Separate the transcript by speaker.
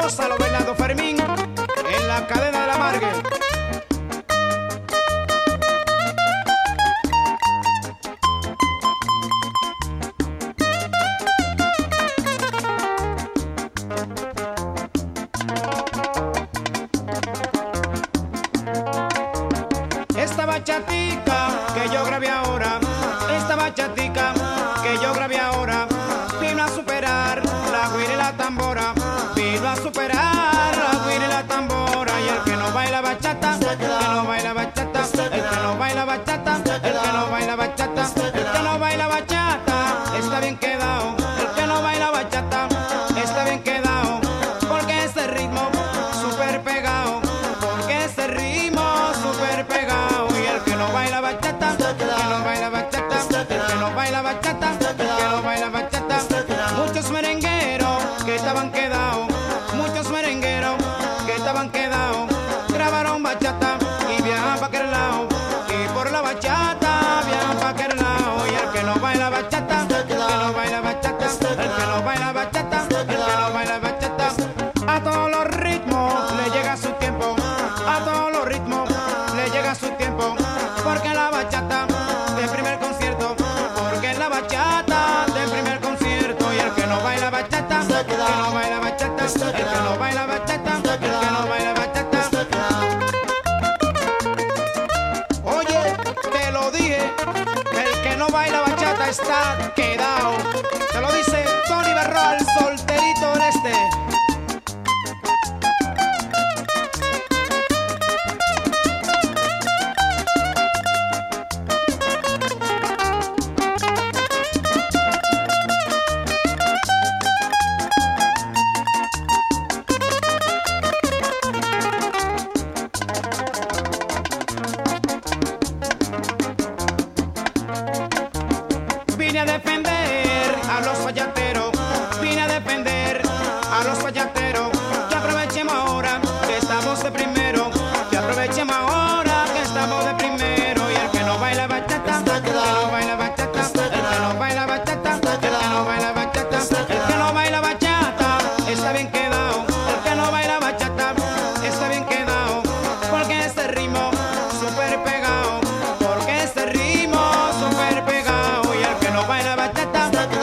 Speaker 1: Gózalo, Bernardo Fermín, en la cadena de la Margue. Esta bachatica que yo grabé ahora, esta bachatica que yo grabé ahora, vino a superar la guira y la tambora, vino a superar la guira y la tambora. Y el que no baila bachata, el que no baila bachata, el que no baila bachata, el que no baila bachata, el que no baila bachata, está bien quedado. El que no baila bachata, está bien quedado, porque este ritmo súper pegado, porque este ritmo súper pegado. Y el que no baila bachata, el que no baila bachata, el que no baila bachata, el que no baila bachata. Muchos merengueros que estaban quedados, muchos merengueros que estaban quedados, grabaron bachata y viajan pa' aquel lado, y por la bachata viajan pa' aquel lado. Y el que no baila bachata, el que no baila bachata, el que no baila bachata, el que no baila bachata, a todos los ritmos le llega su tiempo, a todos los ritmos le llega su tiempo, porque la bachata del primer concierto, porque la bachata del primer concierto. Y el que no baila bachata, el que no baila bachata, el que no baila bachata, el que no baila bachata. Oye, te lo dije, el que no baila bachata está quedado. Te lo dice Tony Berroa, el solterito del este. Vine a defender a los bachateros, vine a defender a los bachateros, que aprovechemos ahora que estamos de primero, que aprovechemos ahora que estamos de primero. Y el que no baila bachata, el que no baila bachata, el que no baila bachata, el que no baila bachata, el que no baila bachata, está bien quedado. El que no baila bachata, está bien quedado, porque este ritmo súper pegado, porque este ritmo súper pegado. Y el que no baila bachata,